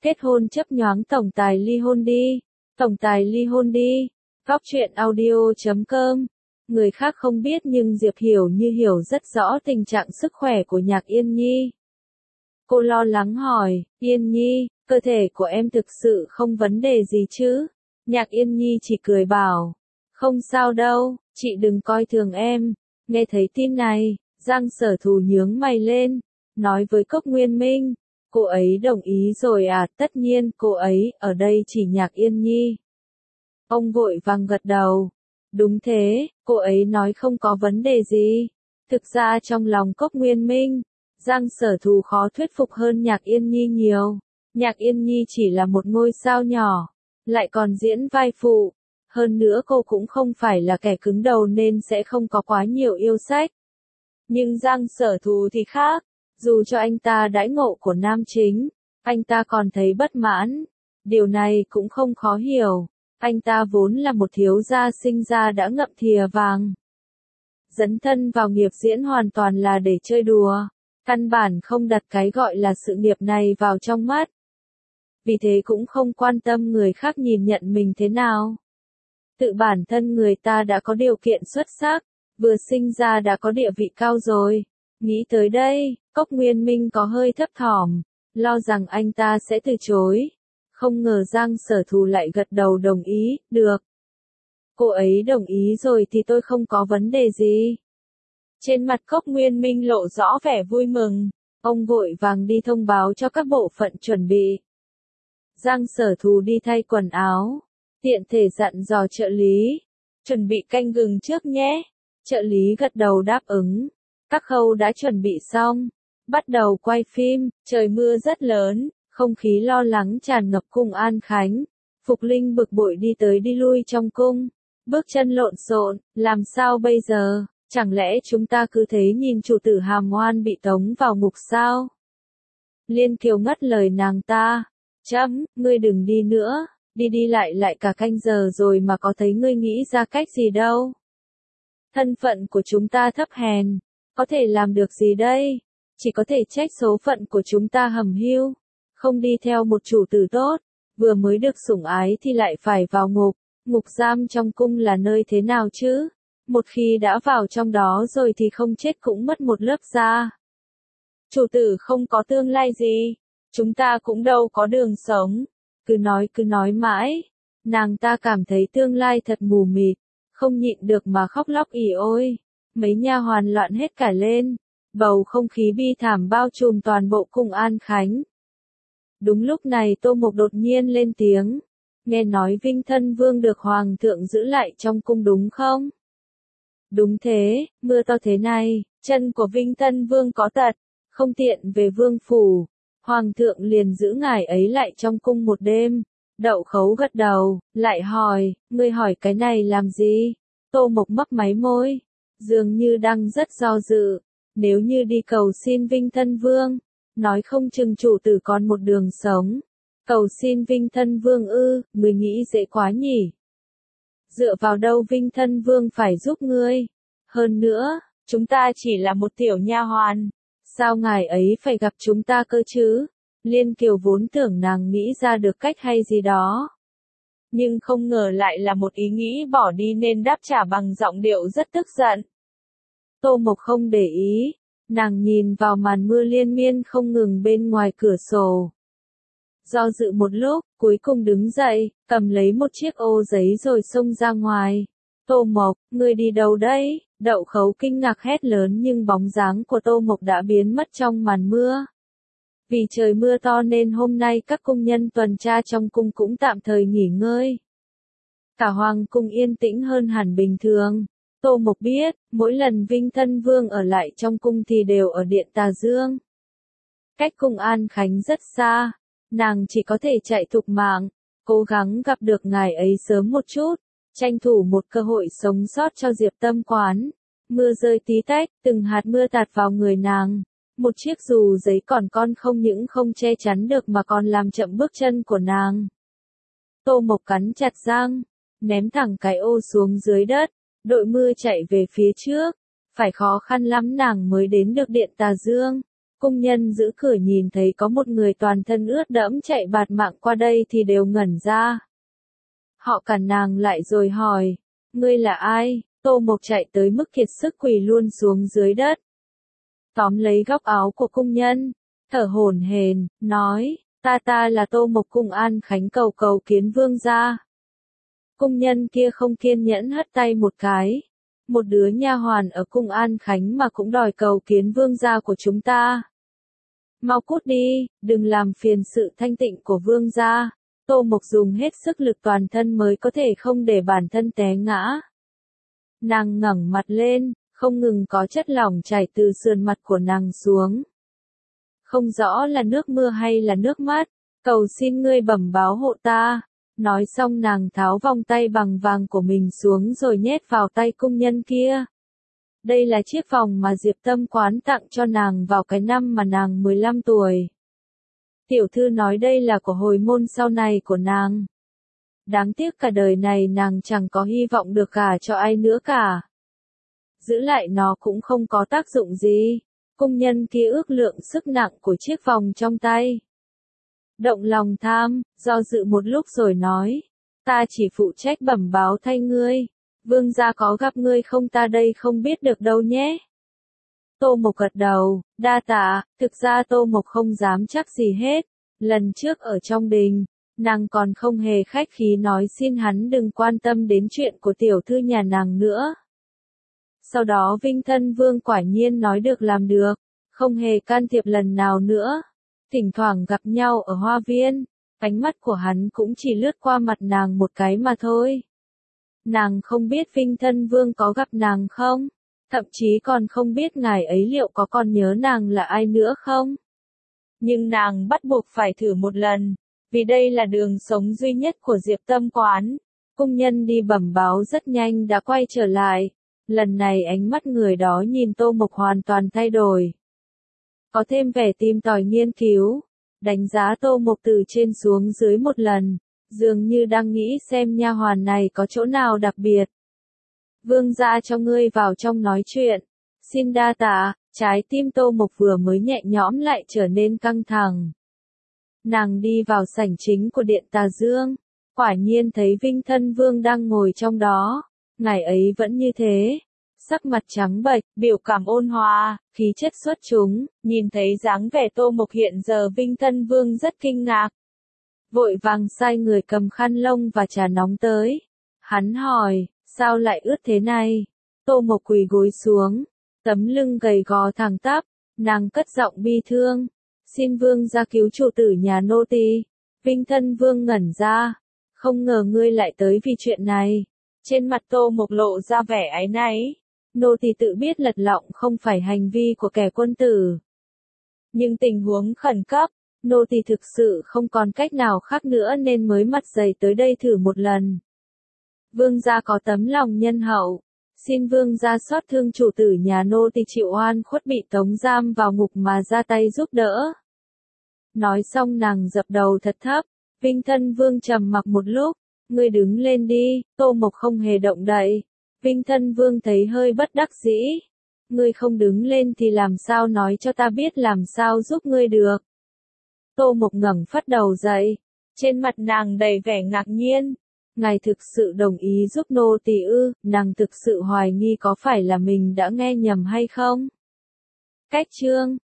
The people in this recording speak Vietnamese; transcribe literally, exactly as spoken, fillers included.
Kết hôn chấp nhoáng tổng tài ly hôn đi. Tổng tài ly hôn đi. Góc truyện audio chấm com. Người khác không biết nhưng Diệp Hiểu Như hiểu rất rõ tình trạng sức khỏe của Nhạc Yên Nhi. Cô lo lắng hỏi, Yên Nhi, cơ thể của em thực sự không vấn đề gì chứ? Nhạc Yên Nhi chỉ cười bảo, không sao đâu, chị đừng coi thường em. Nghe thấy tin này, Giang Sở Thù nhướng mày lên, nói với Cốc Nguyên Minh, cô ấy đồng ý rồi à? Tất nhiên, cô ấy, ở đây chỉ Nhạc Yên Nhi. Ông vội vàng gật đầu. Đúng thế, cô ấy nói không có vấn đề gì. Thực ra trong lòng Cốc Nguyên Minh, Giang Sở Thù khó thuyết phục hơn Nhạc Yên Nhi nhiều. Nhạc Yên Nhi chỉ là một ngôi sao nhỏ, lại còn diễn vai phụ. Hơn nữa cô cũng không phải là kẻ cứng đầu nên sẽ không có quá nhiều yêu sách. Nhưng Giang Sở Thù thì khác, dù cho anh ta đãi ngộ của nam chính, anh ta còn thấy bất mãn. Điều này cũng không khó hiểu, anh ta vốn là một thiếu gia sinh ra đã ngậm thìa vàng. Dấn thân vào nghiệp diễn hoàn toàn là để chơi đùa, căn bản không đặt cái gọi là sự nghiệp này vào trong mắt. Vì thế cũng không quan tâm người khác nhìn nhận mình thế nào. Tự bản thân người ta đã có điều kiện xuất sắc, vừa sinh ra đã có địa vị cao rồi. Nghĩ tới đây, Cốc Nguyên Minh có hơi thấp thỏm, lo rằng anh ta sẽ từ chối. Không ngờ Giang Sở Thù lại gật đầu đồng ý, được. Cô ấy đồng ý rồi thì tôi không có vấn đề gì. Trên mặt Cốc Nguyên Minh lộ rõ vẻ vui mừng, ông vội vàng đi thông báo cho các bộ phận chuẩn bị. Giang Sở Thù đi thay quần áo, tiện thể dặn dò trợ lý, chuẩn bị canh gừng trước nhé. Trợ lý gật đầu đáp ứng, các khâu đã chuẩn bị xong, bắt đầu quay phim. Trời mưa rất lớn, không khí lo lắng tràn ngập cung An Khánh. Phục Linh bực bội đi tới đi lui trong cung, bước chân lộn xộn, làm sao bây giờ, chẳng lẽ chúng ta cứ thế nhìn chủ tử Hàm Oan bị tống vào ngục sao? Liên Kiều ngắt lời nàng ta, chấm, ngươi đừng đi nữa, đi đi lại lại cả canh giờ rồi mà có thấy ngươi nghĩ ra cách gì đâu. Thân phận của chúng ta thấp hèn, có thể làm được gì đây? Chỉ có thể trách số phận của chúng ta hầm hiu, không đi theo một chủ tử tốt, vừa mới được sủng ái thì lại phải vào ngục. Ngục giam trong cung là nơi thế nào chứ? Một khi đã vào trong đó rồi thì không chết cũng mất một lớp da. Chủ tử không có tương lai gì, chúng ta cũng đâu có đường sống. Cứ nói cứ nói mãi, nàng ta cảm thấy tương lai thật mù mịt, không nhịn được mà khóc lóc ỉ ôi. Mấy nha hoàn loạn hết cả lên, bầu không khí bi thảm bao trùm toàn bộ cung An Khánh. Đúng lúc này Tô Mộc đột nhiên lên tiếng, nghe nói Vinh Thân Vương được Hoàng thượng giữ lại trong cung đúng không? Đúng thế, mưa to thế này, chân của Vinh Thân Vương có tật, không tiện về vương phủ, Hoàng thượng liền giữ ngài ấy lại trong cung một đêm. Đậu Khấu gật đầu, lại hỏi, ngươi hỏi cái này làm gì? Tô Mộc mấp máy môi, dường như đang rất do dự, nếu như đi cầu xin Vinh Thân Vương, nói không chừng chủ tử còn một đường sống. Cầu xin Vinh Thân Vương ư, ngươi nghĩ dễ quá nhỉ? Dựa vào đâu Vinh Thân Vương phải giúp ngươi? Hơn nữa, chúng ta chỉ là một tiểu nha hoàn, sao ngài ấy phải gặp chúng ta cơ chứ? Liên Kiều vốn tưởng nàng nghĩ ra được cách hay gì đó, nhưng không ngờ lại là một ý nghĩ bỏ đi nên đáp trả bằng giọng điệu rất tức giận. Tô Mộc không để ý, nàng nhìn vào màn mưa liên miên không ngừng bên ngoài cửa sổ. Do dự một lúc, cuối cùng đứng dậy, cầm lấy một chiếc ô giấy rồi xông ra ngoài. Tô Mộc, ngươi đi đâu đấy? Đậu Khấu kinh ngạc hét lớn nhưng bóng dáng của Tô Mộc đã biến mất trong màn mưa. Vì trời mưa to nên hôm nay các cung nhân tuần tra trong cung cũng tạm thời nghỉ ngơi. Cả hoàng cung yên tĩnh hơn hẳn bình thường. Tô Mộc biết, mỗi lần Vinh Thân Vương ở lại trong cung thì đều ở điện Tà Dương. Cách cung An Khánh rất xa, nàng chỉ có thể chạy thục mạng, cố gắng gặp được ngài ấy sớm một chút, tranh thủ một cơ hội sống sót cho Diệp Tâm Quán. Mưa rơi tí tách, từng hạt mưa tạt vào người nàng. Một chiếc dù giấy còn con không những không che chắn được mà còn làm chậm bước chân của nàng. Tô Mộc cắn chặt răng, ném thẳng cái ô xuống dưới đất, đội mưa chạy về phía trước. Phải khó khăn lắm nàng mới đến được điện Tà Dương. Cung nhân giữ cửa nhìn thấy có một người toàn thân ướt đẫm chạy bạt mạng qua đây thì đều ngẩn ra. Họ cản nàng lại rồi hỏi, ngươi là ai? Tô Mộc chạy tới mức kiệt sức quỳ luôn xuống dưới đất. Tóm lấy góc áo của cung nhân, thở hổn hển, nói, ta ta là Tô Mộc Cung An Khánh cầu cầu kiến vương gia. Cung nhân kia không kiên nhẫn hất tay một cái. Một đứa nha hoàn ở Cung An Khánh mà cũng đòi cầu kiến vương gia của chúng ta. Mau cút đi, đừng làm phiền sự thanh tịnh của vương gia. Tô Mộc dùng hết sức lực toàn thân mới có thể không để bản thân té ngã. Nàng ngẩng mặt lên, không ngừng có chất lỏng chảy từ sườn mặt của nàng xuống. Không rõ là nước mưa hay là nước mắt, cầu xin ngươi bẩm báo hộ ta. Nói xong nàng tháo vòng tay bằng vàng của mình xuống rồi nhét vào tay cung nhân kia. Đây là chiếc vòng mà Diệp Tâm Quán tặng cho nàng vào cái năm mà nàng mười lăm tuổi. Tiểu thư nói đây là của hồi môn sau này của nàng. Đáng tiếc cả đời này nàng chẳng có hy vọng được gả cho ai nữa cả. Giữ lại nó cũng không có tác dụng gì. Cung nhân kia ước lượng sức nặng của chiếc vòng trong tay. Động lòng tham, do dự một lúc rồi nói. Ta chỉ phụ trách bẩm báo thay ngươi. Vương gia có gặp ngươi không ta đây không biết được đâu nhé. Tô Mộc gật đầu, đa tạ, thực ra Tô Mộc không dám chắc gì hết. Lần trước ở trong đình, nàng còn không hề khách khí nói xin hắn đừng quan tâm đến chuyện của tiểu thư nhà nàng nữa. Sau đó Vinh Thân Vương quả nhiên nói được làm được, không hề can thiệp lần nào nữa. Thỉnh thoảng gặp nhau ở hoa viên, ánh mắt của hắn cũng chỉ lướt qua mặt nàng một cái mà thôi. Nàng không biết Vinh Thân Vương có gặp nàng không, thậm chí còn không biết ngài ấy liệu có còn nhớ nàng là ai nữa không. Nhưng nàng bắt buộc phải thử một lần, vì đây là đường sống duy nhất của Diệp Tâm Quán. Cung nhân đi bẩm báo rất nhanh đã quay trở lại, lần này ánh mắt người đó nhìn Tô Mộc hoàn toàn thay đổi. Có thêm vẻ tìm tòi nghiên cứu, đánh giá Tô Mộc từ trên xuống dưới một lần, dường như đang nghĩ xem nha hoàn này có chỗ nào đặc biệt. Vương gia cho ngươi vào trong nói chuyện, xin đa tạ. Trái tim Tô Mộc vừa mới nhẹ nhõm lại trở nên căng thẳng. Nàng đi vào sảnh chính của điện Tà Dương, quả nhiên thấy Vinh Thân Vương đang ngồi trong đó, ngài ấy vẫn như thế, sắc mặt trắng bệch, biểu cảm ôn hòa, khí chất xuất chúng, nhìn thấy dáng vẻ Tô Mộc hiện giờ Vinh Thân Vương rất kinh ngạc. Vội vàng sai người cầm khăn lông và trà nóng tới. Hắn hỏi, sao lại ướt thế này? Tô Mộc quỳ gối xuống. Tấm lưng gầy gò thẳng tắp, nàng cất giọng bi thương. Xin vương gia cứu chủ tử nhà nô tỳ. Vinh Thân Vương ngẩn ra. Không ngờ ngươi lại tới vì chuyện này. Trên mặt Tô Mộc lộ ra vẻ áy náy. Nô tỳ tự biết lật lọng không phải hành vi của kẻ quân tử. Nhưng tình huống khẩn cấp, nô tỳ thực sự không còn cách nào khác nữa nên mới mặt dày tới đây thử một lần. Vương gia có tấm lòng nhân hậu. Xin vương gia xót thương chủ tử nhà nô tỳ chịu oan khuất bị tống giam vào ngục mà ra tay giúp đỡ. Nói xong nàng dập đầu thật thấp, Vinh Thân Vương trầm mặc một lúc, ngươi đứng lên đi. Tô Mộc không hề động đậy. Vinh Thân Vương thấy hơi bất đắc dĩ. Ngươi không đứng lên thì làm sao nói cho ta biết làm sao giúp ngươi được. Tô Mộc ngẩng phắt đầu dậy, trên mặt nàng đầy vẻ ngạc nhiên. Ngài thực sự đồng ý giúp nô tỳ ư? Nàng thực sự hoài nghi có phải là mình đã nghe nhầm hay không. Cách chương